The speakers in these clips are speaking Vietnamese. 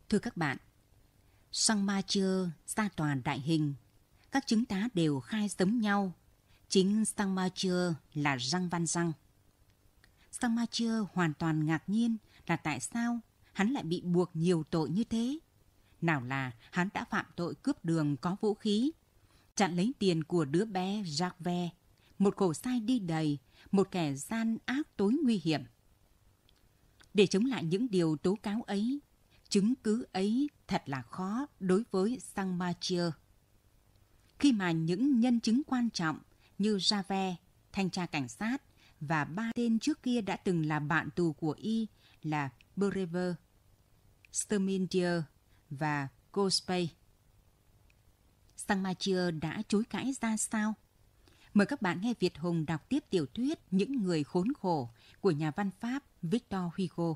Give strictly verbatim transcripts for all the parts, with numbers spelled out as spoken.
Thưa các bạn, Sang Ma-chơ ra tòa đại hình, các chứng tá đều khai giống nhau. Chính Sang Ma-chơ là Giang Văn Giang. Sang Ma-chơ hoàn toàn ngạc nhiên là tại sao hắn lại bị buộc nhiều tội như thế. Nào là hắn đã phạm tội cướp đường có vũ khí, chặn lấy tiền của đứa bé Jacques, một khổ sai đi đầy, một kẻ gian ác tối nguy hiểm. Để chống lại những điều tố cáo ấy, chứng cứ ấy thật là khó đối với Sang Ma-chơ. Khi mà những nhân chứng quan trọng như Jave, thanh tra cảnh sát và ba tên trước kia đã từng là bạn tù của y là Brever, Stermindier và Gospey. Sang Ma-chơ đã chối cãi ra sao? Mời các bạn nghe Việt Hùng đọc tiếp tiểu thuyết Những người khốn khổ của nhà văn Pháp Victor Hugo.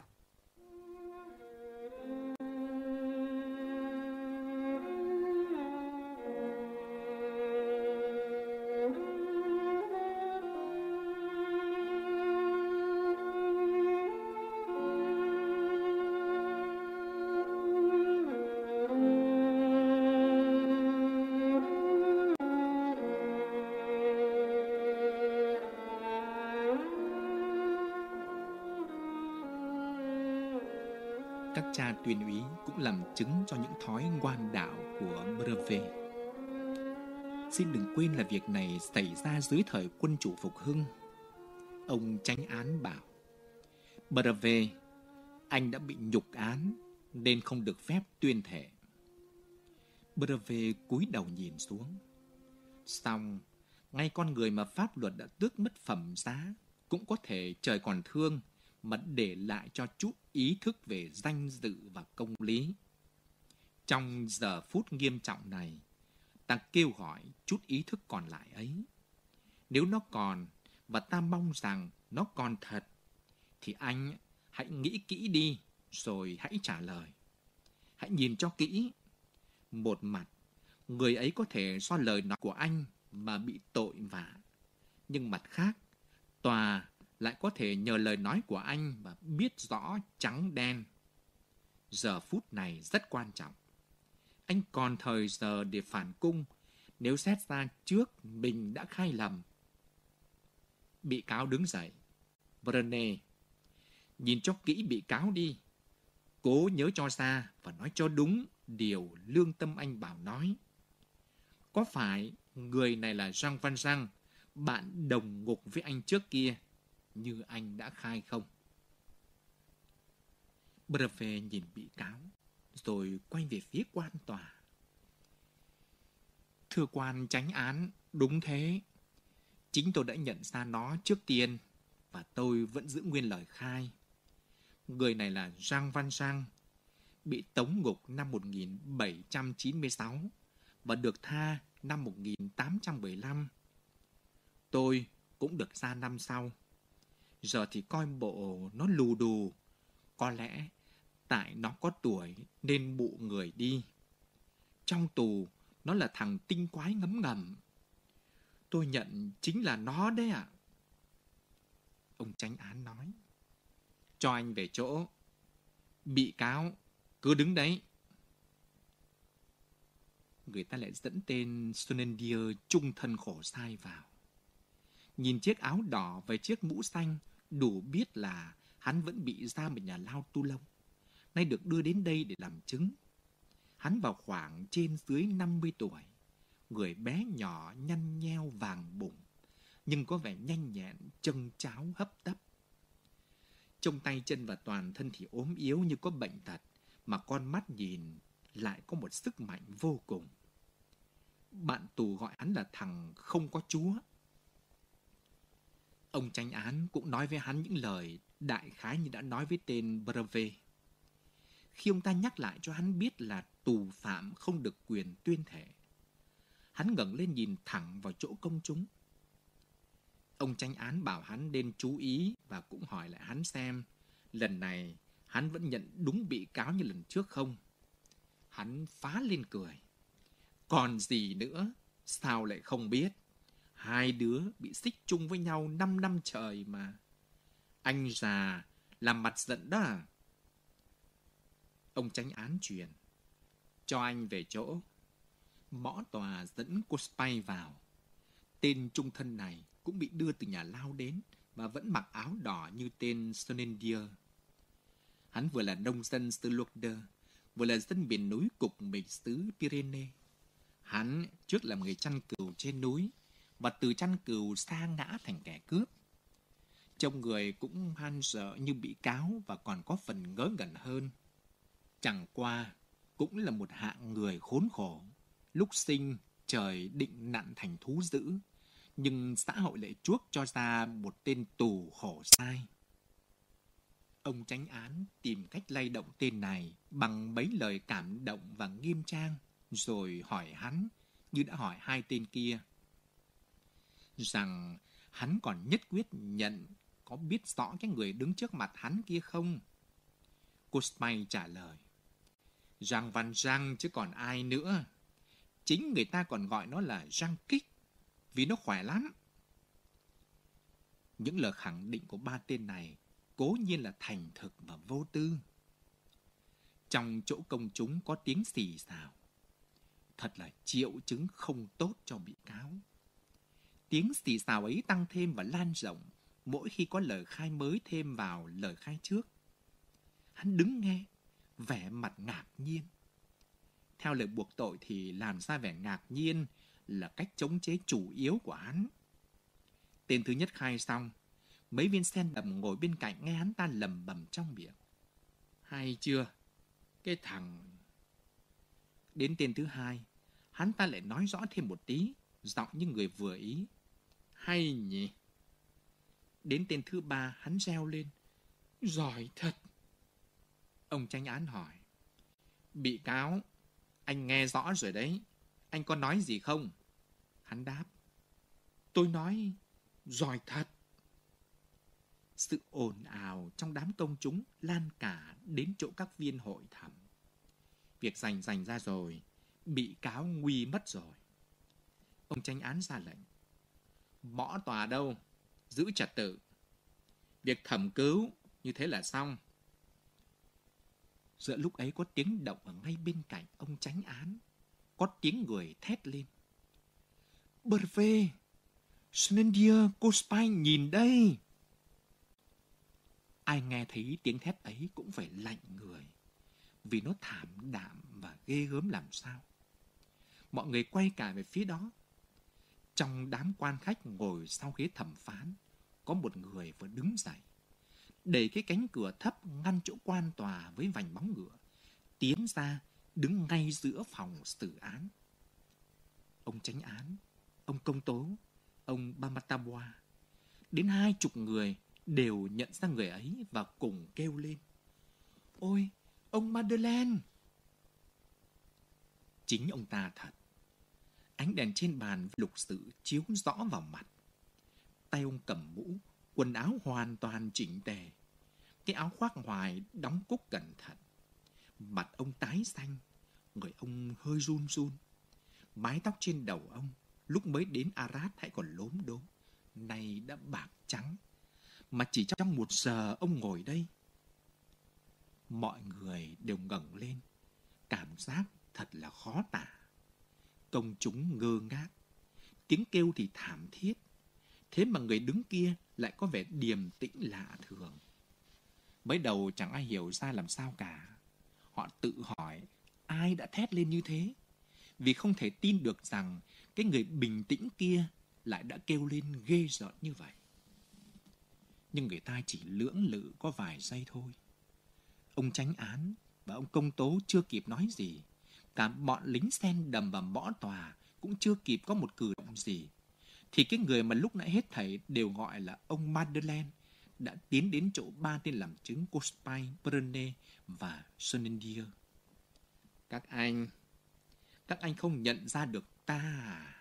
Các cha tuyên úy cũng làm chứng cho những thói ngoan đạo của Brevet. Xin đừng quên là việc này xảy ra dưới thời quân chủ phục hưng. Ông chánh án bảo: Brevet, anh đã bị nhục án nên không được phép tuyên thệ. Brevet cúi đầu nhìn xuống. Xong, ngay con người mà pháp luật đã tước mất phẩm giá cũng có thể trời còn thương mà để lại cho chút ý thức về danh dự và công lý. Trong giờ phút nghiêm trọng này, ta kêu gọi chút ý thức còn lại ấy. Nếu nó còn, và ta mong rằng nó còn thật, thì anh hãy nghĩ kỹ đi, rồi hãy trả lời. Hãy nhìn cho kỹ. Một mặt, người ấy có thể do lời nói của anh mà bị tội vạ. Nhưng mặt khác, tòa lại có thể nhờ lời nói của anh mà biết rõ trắng đen. Giờ phút này rất quan trọng. Anh còn thời giờ để phản cung nếu xét ra trước mình đã khai lầm. Bị cáo đứng dậy. Brenet, nhìn cho kỹ bị cáo đi. Cố nhớ cho ra và nói cho đúng điều lương tâm anh bảo nói. Có phải người này là Jean Valjean, bạn đồng ngục với anh trước kia, như anh đã khai không? Brevet nhìn bị cáo, rồi quay về phía quan tòa. Thưa quan chánh án, đúng thế. Chính tôi đã nhận ra nó trước tiên, và tôi vẫn giữ nguyên lời khai. Người này là Jean Valjean, bị tống ngục năm một nghìn bảy trăm chín mươi sáu và được tha năm một nghìn tám trăm mười lăm. Tôi cũng được ra năm sau. Giờ thì coi bộ nó lù đù. Có lẽ tại nó có tuổi nên bụ người đi. Trong tù, nó là thằng tinh quái ngấm ngầm. Tôi nhận chính là nó đấy ạ. Ông chánh án nói. Cho anh về chỗ. Bị cáo, cứ đứng đấy. Người ta lại dẫn tên Sonendier trung thân khổ sai vào. Nhìn chiếc áo đỏ và chiếc mũ xanh, đủ biết là hắn vẫn bị giam ở nhà lao Tu Lông, nay được đưa đến đây để làm chứng. Hắn vào khoảng trên dưới năm mươi tuổi, người bé nhỏ nhăn nheo vàng bụng, nhưng có vẻ nhanh nhẹn, chân cháo hấp tấp. Trông tay chân và toàn thân thì ốm yếu như có bệnh tật, mà con mắt nhìn lại có một sức mạnh vô cùng. Bạn tù gọi hắn là thằng không có Chúa. Ông chánh án cũng nói với hắn những lời đại khái như đã nói với tên Brevet. Khi ông ta nhắc lại cho hắn biết là tù phạm không được quyền tuyên thệ, hắn ngẩng lên nhìn thẳng vào chỗ công chúng. Ông chánh án bảo hắn nên chú ý và cũng hỏi lại hắn xem lần này hắn vẫn nhận đúng bị cáo như lần trước không. Hắn phá lên cười. Còn gì nữa, sao lại không biết? Hai đứa bị xích chung với nhau năm năm trời mà. Anh già làm mặt giận đó à? Ông chánh án truyền. Cho anh về chỗ. Mõ tòa dẫn cô Spy vào. Tên trung thân này cũng bị đưa từ nhà lao đến và vẫn mặc áo đỏ như tên Sonendier. Hắn vừa là nông dân xứ Lourdes, vừa là dân miền núi cục mịch xứ Pyrénées. Hắn trước là người chăn cừu trên núi và từ chăn cừu sa ngã thành kẻ cướp. Trông người cũng man sợ như bị cáo và còn có phần ngớ ngẩn hơn. Chẳng qua cũng là một hạng người khốn khổ. Lúc sinh trời định nặn thành thú dữ, nhưng xã hội lại chuốc cho ra một tên tù khổ sai. Ông chánh án tìm cách lay động tên này bằng mấy lời cảm động và nghiêm trang, rồi hỏi hắn, như đã hỏi hai tên kia, rằng hắn còn nhất quyết nhận có biết rõ cái người đứng trước mặt hắn kia không? Cô Spy trả lời, Jean Valjean chứ còn ai nữa. Chính người ta còn gọi nó là Jean Kích, vì nó khỏe lắm. Những lời khẳng định của ba tên này cố nhiên là thành thực và vô tư. Trong chỗ công chúng có tiếng xì xào. Thật là triệu chứng không tốt cho bị cáo. Tiếng xì xào ấy tăng thêm và lan rộng mỗi khi có lời khai mới thêm vào lời khai trước. Hắn đứng nghe, vẻ mặt ngạc nhiên. Theo lời buộc tội thì làm ra vẻ ngạc nhiên là cách chống chế chủ yếu của hắn. Tên thứ nhất khai xong, mấy viên sen đầm ngồi bên cạnh nghe hắn ta lầm bầm trong miệng. Hay chưa? Cái thằng... Đến tên thứ hai, hắn ta lại nói rõ thêm một tí, giọng như người vừa ý. Hay nhỉ? Đến tên thứ ba, hắn reo lên. Giỏi thật! Ông chánh án hỏi. Bị cáo, anh nghe rõ rồi đấy. Anh có nói gì không? Hắn đáp. Tôi nói, giỏi thật. Sự ồn ào trong đám công chúng lan cả đến chỗ các viên hội thẩm. Việc giành giành ra rồi, bị cáo nguy mất rồi. Ông chánh án ra lệnh. Mõ tòa đâu? Giữ trật tự. Việc thẩm cứu như thế là xong. Giữa lúc ấy có tiếng động ở ngay bên cạnh ông chánh án. Có tiếng người thét lên. Bervé! Sonendier, cô Spy nhìn đây! Ai nghe thấy tiếng thét ấy cũng phải lạnh người, vì nó thảm đạm và ghê gớm làm sao. Mọi người quay cả về phía đó. Trong đám quan khách ngồi sau ghế thẩm phán, có một người vừa đứng dậy, đẩy cái cánh cửa thấp ngăn chỗ quan tòa với vành bóng ngựa, tiến ra đứng ngay giữa phòng xử án. Ông chánh án, ông công tố, ông Bamatabois, đến hai chục người đều nhận ra người ấy và cùng kêu lên. Ôi, ông Madeleine! Chính ông ta thật. Ánh đèn trên bàn lục sự chiếu rõ vào mặt. Tay ông cầm mũ, quần áo hoàn toàn chỉnh tề. Cái áo khoác ngoài đóng cúc cẩn thận. Mặt ông tái xanh, người ông hơi run run. Mái tóc trên đầu ông lúc mới đến Arras hãy còn lốm đốm, nay đã bạc trắng. Mà chỉ trong một giờ ông ngồi đây. Mọi người đều ngẩng lên, cảm giác thật là khó tả. Công chúng ngơ ngác, tiếng kêu thì thảm thiết. Thế mà người đứng kia lại có vẻ điềm tĩnh lạ thường. Mới đầu chẳng ai hiểu ra làm sao cả. Họ tự hỏi ai đã thét lên như thế, vì không thể tin được rằng cái người bình tĩnh kia lại đã kêu lên ghê rợn như vậy. Nhưng người ta chỉ lưỡng lự có vài giây thôi. Ông chánh án và ông công tố chưa kịp nói gì. Cả bọn lính sen đầm và mõ tòa cũng chưa kịp có một cử động gì. Thì cái người mà lúc nãy hết thảy đều gọi là ông Madeleine đã tiến đến chỗ ba tên làm chứng Cospy, Brené và Sonendier. Các anh, các anh không nhận ra được ta à?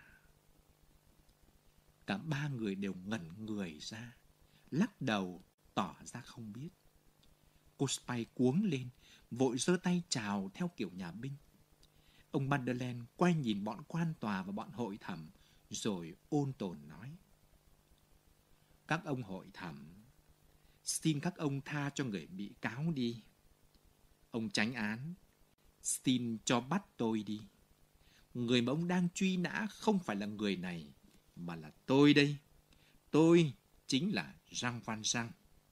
Cả ba người đều ngẩn người ra, lắc đầu tỏ ra không biết. Cospy cuống lên, vội giơ tay chào theo kiểu nhà binh. Ông Madeleine quay nhìn bọn quan tòa và bọn hội thẩm, rồi ôn tồn nói. Các ông hội thẩm, xin các ông tha cho người bị cáo đi. Ông chánh án, xin cho bắt tôi đi. Người mà ông đang truy nã không phải là người này, mà là tôi đây. Tôi chính là Jean Valjean.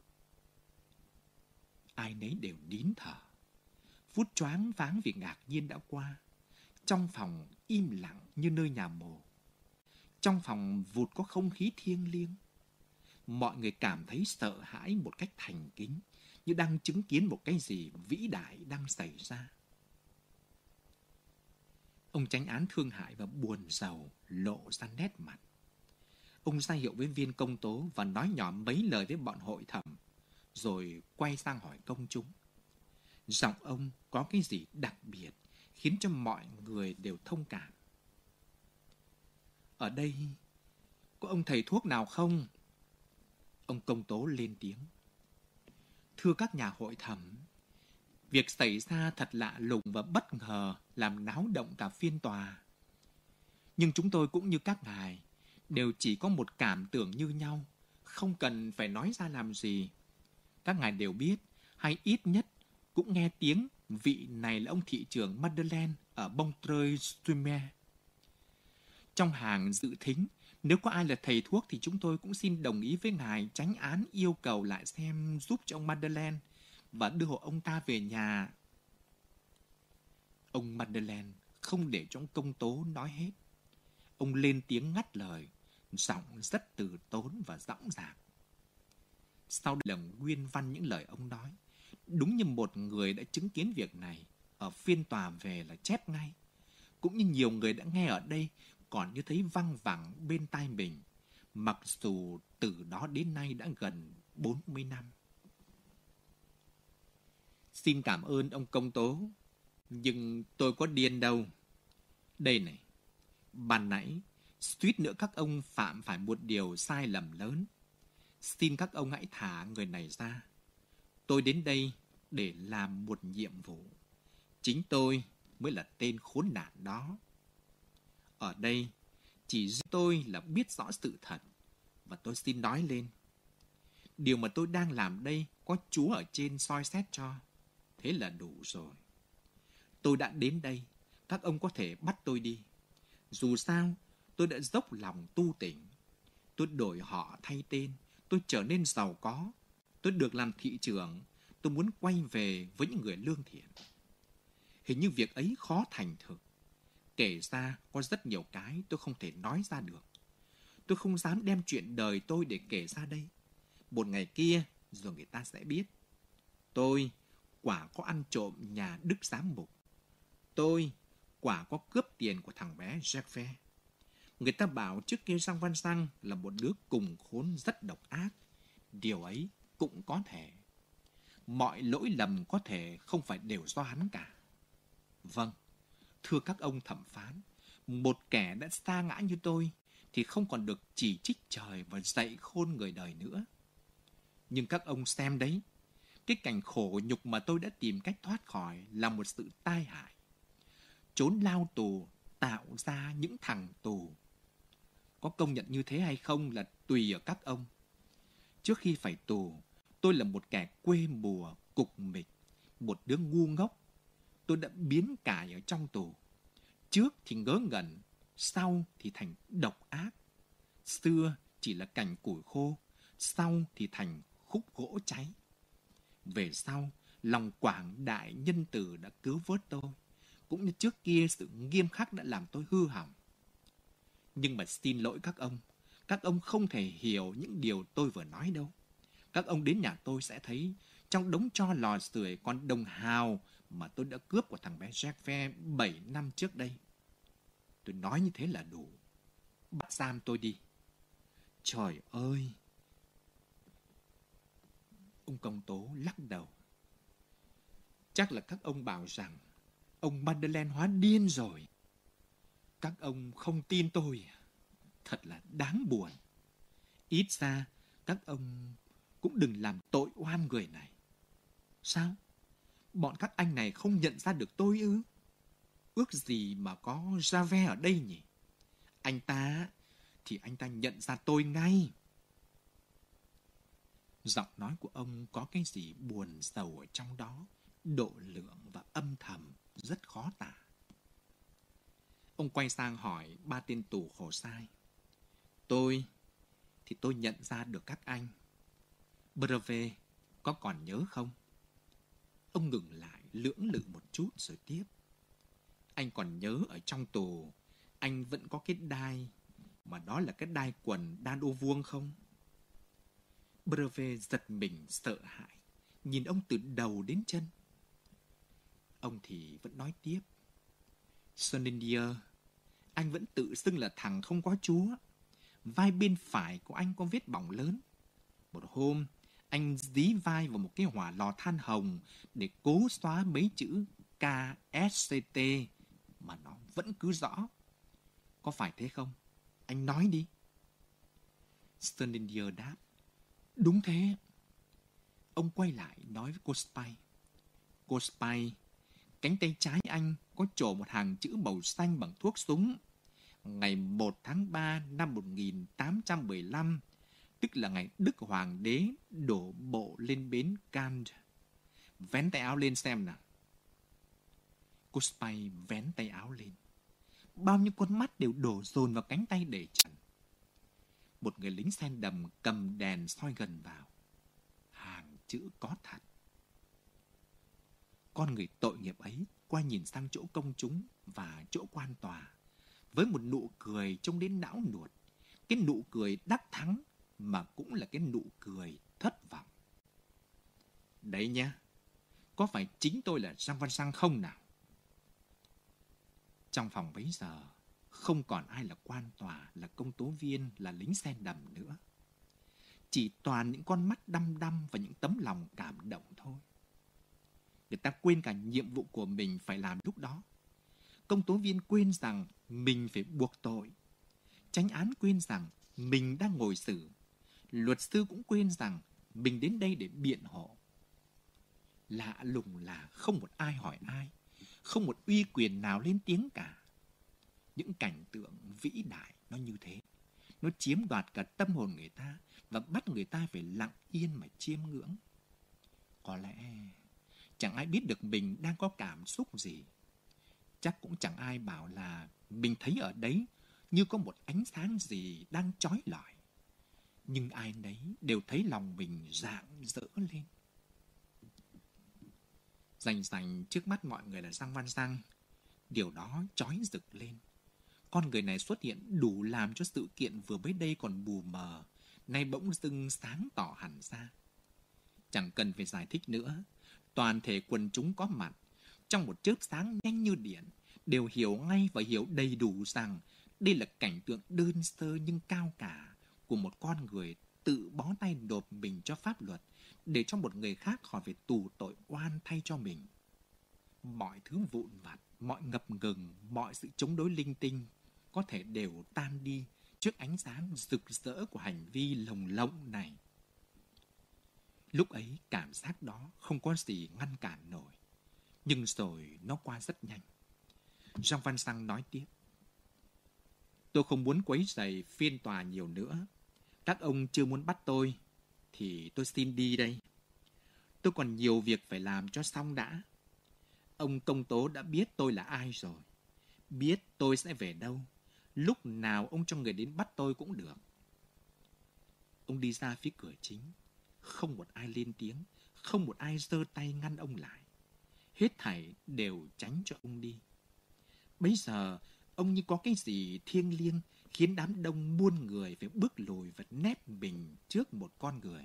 Ai nấy đều nín thở. Phút choáng váng vì ngạc nhiên đã qua. Trong phòng im lặng như nơi nhà mồ. Trong phòng vụt có không khí thiêng liêng. Mọi người cảm thấy sợ hãi một cách thành kính, như đang chứng kiến một cái gì vĩ đại đang xảy ra. Ông chánh án thương hại và buồn rầu lộ ra nét mặt. Ông ra hiệu với viên công tố và nói nhỏ mấy lời với bọn hội thẩm, rồi quay sang hỏi công chúng. Giọng ông có cái gì đặc biệt khiến cho mọi người đều thông cảm. Ở đây có ông thầy thuốc nào không? Ông công tố lên tiếng. Thưa các nhà hội thẩm, việc xảy ra thật lạ lùng và bất ngờ, làm náo động cả phiên tòa. Nhưng chúng tôi cũng như các ngài, đều chỉ có một cảm tưởng như nhau, không cần phải nói ra làm gì. Các ngài đều biết, hay ít nhất cũng nghe tiếng vị này là ông thị trưởng Madeleine ở Montreuil-sur-Mer. Trong hàng dự thính, nếu có ai là thầy thuốc thì chúng tôi cũng xin đồng ý với ngài chánh án yêu cầu lại xem giúp cho ông Madeleine và đưa hộ ông ta về nhà. Ông Madeleine không để cho ông công tố nói hết. Ông lên tiếng ngắt lời, giọng rất từ tốn và dõng dạc. Sau đây là nguyên văn những lời ông nói. Đúng như một người đã chứng kiến việc này, ở phiên tòa về là chép ngay. Cũng như nhiều người đã nghe ở đây, còn như thấy văng vẳng bên tai mình, mặc dù từ đó đến nay đã gần bốn mươi năm. Xin cảm ơn ông công tố, nhưng tôi có điên đâu. Đây này, ban nãy, suýt nữa các ông phạm phải một điều sai lầm lớn. Xin các ông hãy thả người này ra. Tôi đến đây để làm một nhiệm vụ. Chính tôi mới là tên khốn nạn đó. Ở đây, chỉ riêng tôi là biết rõ sự thật, và tôi xin nói lên. Điều mà tôi đang làm đây có Chúa ở trên soi xét cho. Thế là đủ rồi. Tôi đã đến đây, các ông có thể bắt tôi đi. Dù sao, tôi đã dốc lòng tu tỉnh. Tôi đổi họ thay tên, tôi trở nên giàu có. Tôi được làm thị trưởng, tôi muốn quay về với những người lương thiện. Hình như việc ấy khó thành thực. Kể ra có rất nhiều cái tôi không thể nói ra được. Tôi không dám đem chuyện đời tôi để kể ra đây. Một ngày kia rồi người ta sẽ biết. Tôi quả có ăn trộm nhà đức giám mục. Tôi quả có cướp tiền của thằng bé Jacques. Người ta bảo trước kia Jean Valjean là một đứa cùng khốn rất độc ác. Điều ấy cũng có thể. Mọi lỗi lầm có thể không phải đều do hắn cả. Vâng, thưa các ông thẩm phán, một kẻ đã sa ngã như tôi thì không còn được chỉ trích trời và dạy khôn người đời nữa. Nhưng các ông xem đấy, cái cảnh khổ nhục mà tôi đã tìm cách thoát khỏi là một sự tai hại. Trốn lao tù tạo ra những thằng tù. Có công nhận như thế hay không là tùy ở các ông. Trước khi phải tù, tôi là một kẻ quê mùa, cục mịch, một đứa ngu ngốc. Tôi đã biến cải ở trong tù. Trước thì ngớ ngẩn, sau thì thành độc ác. Xưa chỉ là cành củi khô, sau thì thành khúc gỗ cháy. Về sau, lòng quảng đại nhân từ đã cứu vớt tôi. Cũng như trước kia sự nghiêm khắc đã làm tôi hư hỏng. Nhưng mà xin lỗi các ông, các ông không thể hiểu những điều tôi vừa nói đâu. Các ông đến nhà tôi sẽ thấy trong đống tro lò sưởi còn đồng hào mà tôi đã cướp của thằng bé Jacques bảy năm trước đây. Tôi nói như thế là đủ. Bắt giam tôi đi. Trời ơi! Ông công tố lắc đầu. Chắc là các ông bảo rằng ông Madeleine hóa điên rồi. Các ông không tin tôi. Thật là đáng buồn. Ít ra các ông cũng đừng làm tội oan người này. Sao? Bọn các anh này không nhận ra được tôi ư? Ước gì mà có Javert ở đây nhỉ? Anh ta thì anh ta nhận ra tôi ngay. Giọng nói của ông có cái gì buồn rầu ở trong đó, độ lượng và âm thầm, rất khó tả. Ông quay sang hỏi ba tên tù khổ sai. Tôi, thì tôi nhận ra được các anh. Breve, có còn nhớ không? Ông ngừng lại, lưỡng lự một chút rồi tiếp. Anh còn nhớ ở trong tù, anh vẫn có cái đai, mà đó là cái đai quần đan ô vuông không? Breve giật mình sợ hãi, nhìn ông từ đầu đến chân. Ông thì vẫn nói tiếp. Sonendier, anh vẫn tự xưng là thằng không có Chúa. Vai bên phải của anh có vết bỏng lớn. Một hôm, anh dí vai vào một cái hỏa lò than hồng để cố xóa mấy chữ K S C T mà nó vẫn cứ rõ. Có phải thế không? Anh nói đi. Sonendier đáp. Đúng thế. Ông quay lại nói với cô Spy. Cô Spy, cánh tay trái anh có trổ một hàng chữ màu xanh bằng thuốc súng. Ngày một tháng ba năm một nghìn tám trăm mười lăm, tức là ngày Đức Hoàng đế đổ bộ lên bến Cannes. Vén tay áo lên xem nào. Cô Spy vén tay áo lên. Bao nhiêu con mắt đều đổ dồn vào cánh tay để trần. Một người lính sen đầm cầm đèn soi gần vào. Hàng chữ có thật. Con người tội nghiệp ấy quay nhìn sang chỗ công chúng và chỗ quan tòa với một nụ cười trông đến não nuột. Cái nụ cười đắc thắng mà cũng là cái nụ cười thất vọng. Đấy nhá, có phải chính tôi là Jean Valjean không nào? Trong phòng bấy giờ, không còn ai là quan tòa, là công tố viên, là lính sen đầm nữa. Chỉ toàn những con mắt đăm đăm và những tấm lòng cảm động thôi. Người ta quên cả nhiệm vụ của mình phải làm lúc đó. Công tố viên quên rằng mình phải buộc tội. Chánh án quên rằng mình đang ngồi xử. Luật sư cũng quên rằng mình đến đây để biện hộ. Lạ lùng là không một ai hỏi ai, không một uy quyền nào lên tiếng cả. Những cảnh tượng vĩ đại nó như thế. Nó chiếm đoạt cả tâm hồn người ta và bắt người ta phải lặng yên mà chiêm ngưỡng. Có lẽ chẳng ai biết được mình đang có cảm xúc gì. Chắc cũng chẳng ai bảo là mình thấy ở đấy như có một ánh sáng gì đang chói lọi. Nhưng ai nấy đều thấy lòng mình rạng rỡ lên. Rành rành trước mắt mọi người là Jean Valjean. Điều đó chói rực lên. Con người này xuất hiện đủ làm cho sự kiện vừa mới đây còn mù mờ, nay bỗng dưng sáng tỏ hẳn ra. Chẳng cần phải giải thích nữa. Toàn thể quần chúng có mặt, trong một chớp sáng nhanh như điện, đều hiểu ngay và hiểu đầy đủ rằng đây là cảnh tượng đơn sơ nhưng cao cả của một con người tự bó tay nộp mình cho pháp luật để cho một người khác khỏi phải tù tội oan thay cho mình. Mọi thứ vụn vặt, mọi ngập ngừng, mọi sự chống đối linh tinh có thể đều tan đi trước ánh sáng rực rỡ của hành vi lồng lộng này. Lúc ấy cảm giác đó không có gì ngăn cản nổi. Nhưng rồi nó qua rất nhanh. Jean Valjean nói tiếp. Tôi không muốn quấy rầy phiên tòa nhiều nữa. Các ông chưa muốn bắt tôi thì tôi xin đi đây. Tôi còn nhiều việc phải làm cho xong đã. Ông công tố đã biết tôi là ai rồi. Biết tôi sẽ về đâu. Lúc nào ông cho người đến bắt tôi cũng được. Ông đi ra phía cửa chính. Không một ai lên tiếng. Không một ai giơ tay ngăn ông lại. Hết thảy đều tránh cho ông đi. Bấy giờ, ông như có cái gì thiêng liêng khiến đám đông muôn người phải bước lùi và nép mình trước một con người.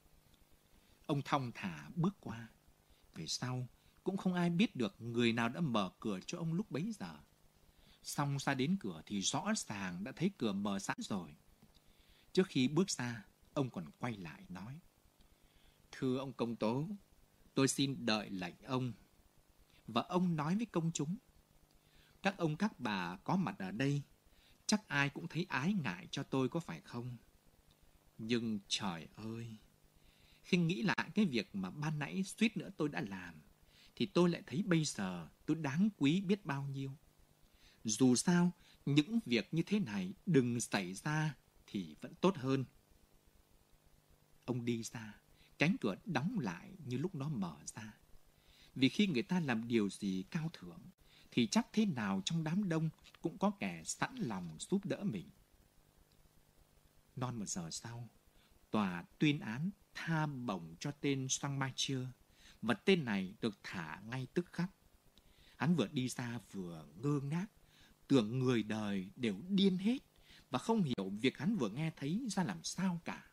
Ông thong thả bước qua. Về sau, cũng không ai biết được người nào đã mở cửa cho ông lúc bấy giờ. Xong ra đến cửa thì rõ ràng đã thấy cửa mở sẵn rồi. Trước khi bước ra, ông còn quay lại nói. Thưa ông công tố, tôi xin đợi lệnh ông. Và ông nói với công chúng. Các ông các bà có mặt ở đây, chắc ai cũng thấy ái ngại cho tôi có phải không? Nhưng trời ơi, khi nghĩ lại cái việc mà ban nãy suýt nữa tôi đã làm, thì tôi lại thấy bây giờ tôi đáng quý biết bao nhiêu. Dù sao, những việc như thế này đừng xảy ra thì vẫn tốt hơn. Ông đi ra, cánh cửa đóng lại như lúc nó mở ra. Vì khi người ta làm điều gì cao thượng, thì chắc thế nào trong đám đông cũng có kẻ sẵn lòng giúp đỡ mình. Non một giờ sau, tòa tuyên án tha bổng cho tên Saint-Mathieu, và tên này được thả ngay tức khắc. Hắn vừa đi ra vừa ngơ ngác, tưởng người đời đều điên hết, và không hiểu việc hắn vừa nghe thấy ra làm sao cả.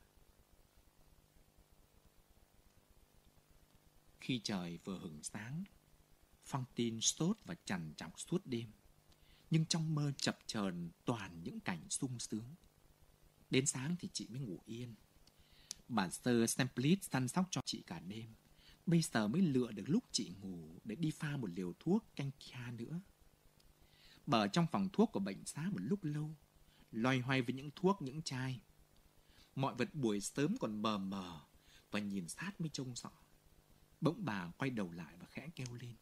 Khi trời vừa hửng sáng, Fantine sốt và trằn trọc suốt đêm, nhưng trong mơ chập chờn toàn những cảnh sung sướng. Đến sáng thì chị mới ngủ yên. Bà Sơ Semplit săn sóc cho chị cả đêm. Bây giờ mới lựa được lúc chị ngủ để đi pha một liều thuốc canh kia nữa. Bà ở trong phòng thuốc của bệnh xá một lúc lâu, loay hoay với những thuốc, những chai. Mọi vật buổi sớm còn mờ mờ và nhìn sát mới trông rõ. Bỗng bà quay đầu lại và khẽ kêu lên.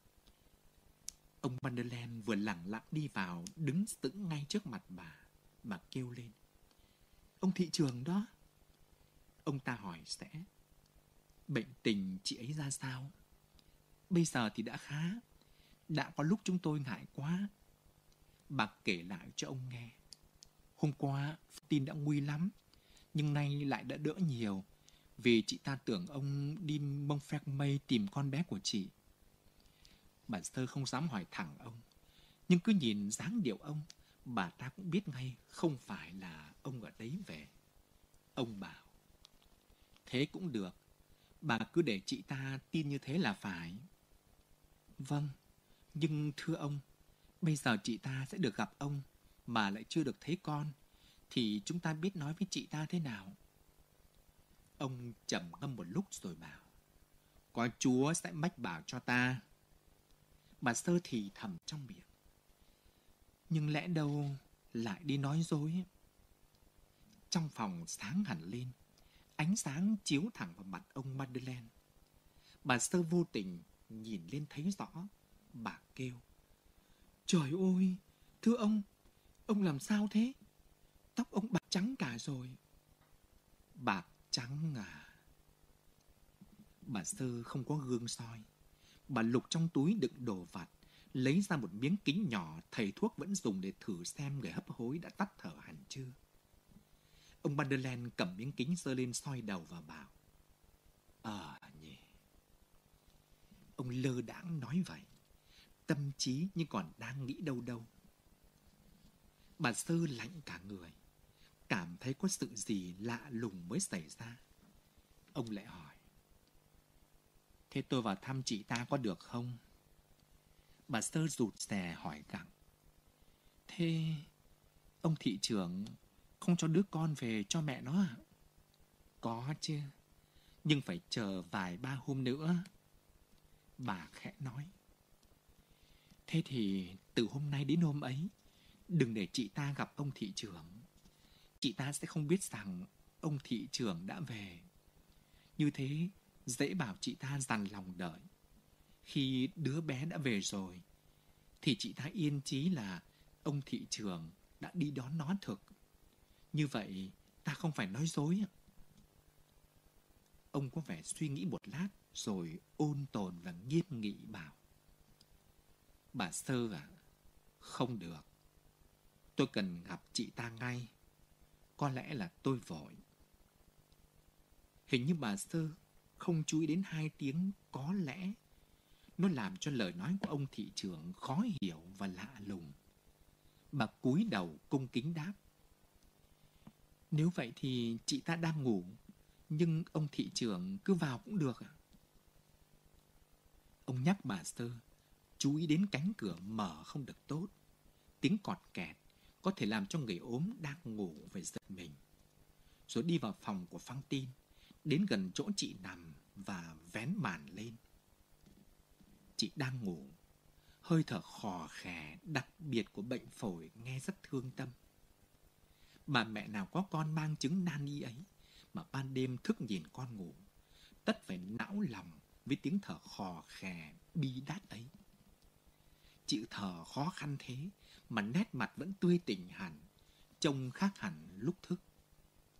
Ông Madeleine vừa lẳng lặng đi vào, đứng sững ngay trước mặt bà. Bà kêu lên. Ông thị trưởng đó. Ông ta hỏi sẽ. Bệnh tình chị ấy ra sao? Bây giờ thì đã khá. Đã có lúc chúng tôi ngại quá. Bà kể lại cho ông nghe. Hôm qua tin đã nguy lắm, nhưng nay lại đã đỡ nhiều, vì chị ta tưởng ông đi Montfermeil tìm con bé của chị. Bà Sơ không dám hỏi thẳng ông, nhưng cứ nhìn dáng điệu ông, bà ta cũng biết ngay không phải là ông ở đấy về. Ông bảo, thế cũng được, bà cứ để chị ta tin như thế là phải. Vâng, nhưng thưa ông, bây giờ chị ta sẽ được gặp ông mà lại chưa được thấy con, thì chúng ta biết nói với chị ta thế nào? Ông trầm ngâm một lúc rồi bảo, có Chúa sẽ mách bảo cho ta. Bà Sơ thì thầm trong miệng, nhưng lẽ đâu lại đi nói dối. Trong phòng sáng hẳn lên, ánh sáng chiếu thẳng vào mặt ông Madeleine. Bà Sơ vô tình nhìn lên thấy rõ. Bà kêu, trời ơi, thưa ông, ông làm sao thế? Tóc ông bạc trắng cả rồi. Bạc trắng à? Bà Sơ không có gương soi. Bà lục trong túi đựng đồ vặt, lấy ra một miếng kính nhỏ thầy thuốc vẫn dùng để thử xem người hấp hối đã tắt thở hẳn chưa. Ông Madeleine cầm miếng kính giơ lên soi đầu và bảo, ờ à, nhỉ. Ông lơ đãng nói vậy, tâm trí nhưng còn đang nghĩ đâu đâu. Bà Sơ lạnh cả người, cảm thấy có sự gì lạ lùng mới xảy ra. Ông lại hỏi, thế tôi vào thăm chị ta có được không? Bà Sơ rụt rè hỏi gặng, thế ông thị trưởng không cho đứa con về cho mẹ nó à? Có chứ, nhưng phải chờ vài ba hôm nữa. Bà khẽ nói, thế thì từ hôm nay đến hôm ấy, đừng để chị ta gặp ông thị trưởng. Chị ta sẽ không biết rằng ông thị trưởng đã về. Như thế dễ bảo chị ta dằn lòng đợi. Khi đứa bé đã về rồi, thì chị ta yên chí là ông thị trưởng đã đi đón nó thực. Như vậy ta không phải nói dối. Ông có vẻ suy nghĩ một lát rồi ôn tồn và nghiêm nghị bảo, bà Sơ à, không được. Tôi cần gặp chị ta ngay. Có lẽ là tôi vội. Hình như bà Sơ không chú ý đến hai tiếng có lẽ. Nó làm cho lời nói của ông thị trưởng khó hiểu và lạ lùng. Bà cúi đầu cung kính đáp, nếu vậy thì chị ta đang ngủ, nhưng ông thị trưởng cứ vào cũng được ạ. Ông nhắc bà Sơ chú ý đến cánh cửa mở không được tốt. Tiếng cọt kẹt có thể làm cho người ốm đang ngủ phải giật mình. Rồi đi vào phòng của Fantine, đến gần chỗ chị nằm và vén màn lên. Chị đang ngủ, hơi thở khò khè đặc biệt của bệnh phổi nghe rất thương tâm. Bà mẹ nào có con mang chứng nan y ấy mà ban đêm thức nhìn con ngủ, tất phải não lòng với tiếng thở khò khè bi đát ấy. Chị thở khó khăn thế mà nét mặt vẫn tươi tỉnh hẳn, trông khác hẳn lúc thức.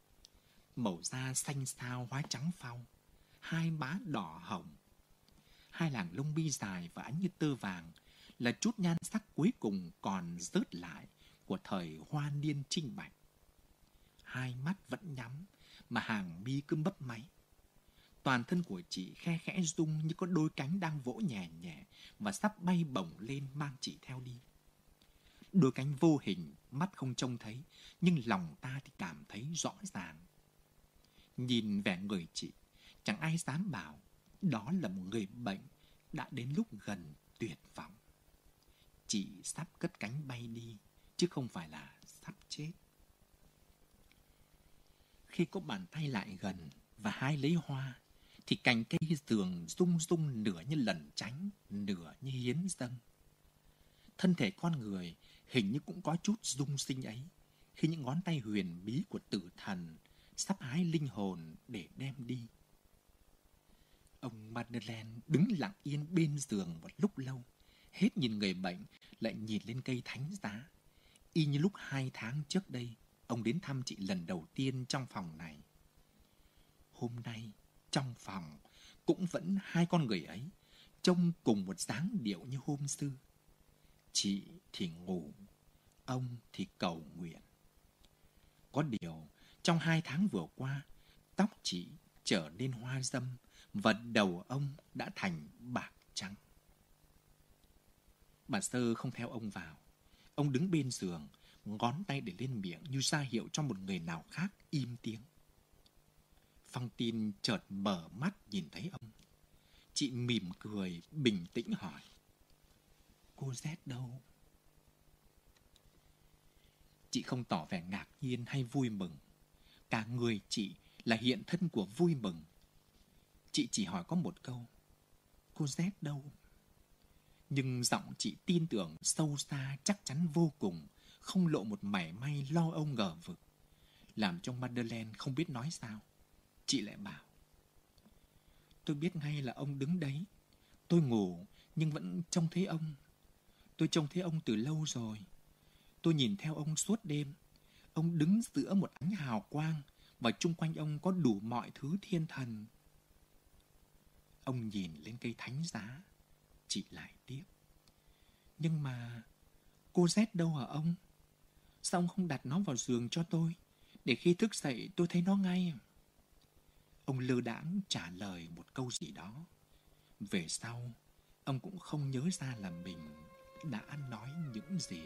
Màu da xanh xao hóa trắng phau, hai má đỏ hồng. hai làng lông mi dài và ánh như tơ vàng là chút nhan sắc cuối cùng còn rớt lại của thời hoa niên trinh bạch. Hai mắt vẫn nhắm mà hàng mi cứ mấp máy. Toàn thân của chị khe khẽ rung như có đôi cánh đang vỗ nhẹ nhẹ và sắp bay bổng lên mang chị theo đi. Đôi cánh vô hình, mắt không trông thấy, nhưng lòng ta thì cảm thấy rõ ràng. Nhìn vẻ người chị, chẳng ai dám bảo đó là một người bệnh đã đến lúc gần tuyệt vọng. Chị sắp cất cánh bay đi, chứ không phải là sắp chết. Khi có bàn tay lại gần và hái lấy hoa, thì cành cây giường rung rung nửa như lẩn tránh, nửa như hiến dâng. Thân thể con người hình như cũng có chút rung sinh ấy, khi những ngón tay huyền bí của tử thần sắp hái linh hồn để đem đi. Ông Madeleine đứng lặng yên bên giường một lúc lâu, hết nhìn người bệnh lại nhìn lên cây thánh giá, y như lúc hai tháng trước đây ông đến thăm chị lần đầu tiên trong phòng này. Hôm nay trong phòng cũng vẫn hai con người ấy, trông cùng một dáng điệu như hôm xưa. Chị thì ngủ, ông thì cầu nguyện. Có điều, trong hai tháng vừa qua, tóc chị trở nên hoa râm và đầu ông đã thành bạc trắng. Bà Sơ không theo ông vào. Ông đứng bên giường, ngón tay để lên miệng như ra hiệu cho một người nào khác im tiếng. Phong Tin chợt mở mắt nhìn thấy ông. Chị mỉm cười, bình tĩnh hỏi: "Cô Z đâu?" Chị không tỏ vẻ ngạc nhiên hay vui mừng. Cả người chị là hiện thân của vui mừng. Chị chỉ hỏi có một câu: "Cô Z đâu?" Nhưng giọng chị tin tưởng sâu xa, chắc chắn vô cùng, không lộ một mảy may lo âu ngờ vực, làm cho Madeleine không biết nói sao. Chị lại bảo: "Tôi biết ngay là ông đứng đấy. Tôi ngủ nhưng vẫn trông thấy ông. Tôi trông thấy ông từ lâu rồi. Tôi nhìn theo ông suốt đêm. Ông đứng giữa một ánh hào quang và chung quanh ông có đủ mọi thứ thiên thần." Ông nhìn lên cây thánh giá. Chị lại tiếp: "Nhưng mà cô Z đâu hả ông? Sao ông không đặt nó vào giường cho tôi, để khi thức dậy tôi thấy nó ngay?" Ông lơ đãng trả lời một câu gì đó. Về sau, ông cũng không nhớ ra là mình đã nói những gì.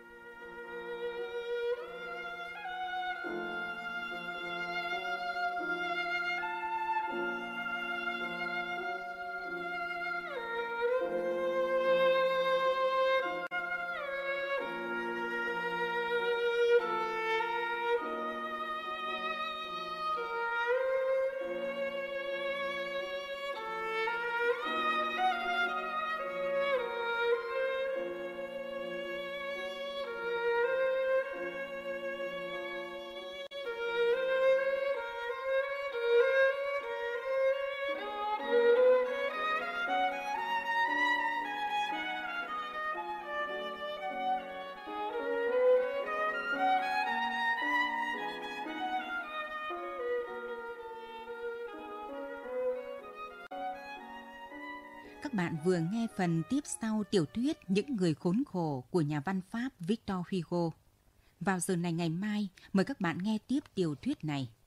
Các bạn vừa nghe phần tiếp sau tiểu thuyết Những người khốn khổ của nhà văn Pháp Victor Hugo. Vào giờ này ngày mai, mời các bạn nghe tiếp tiểu thuyết này.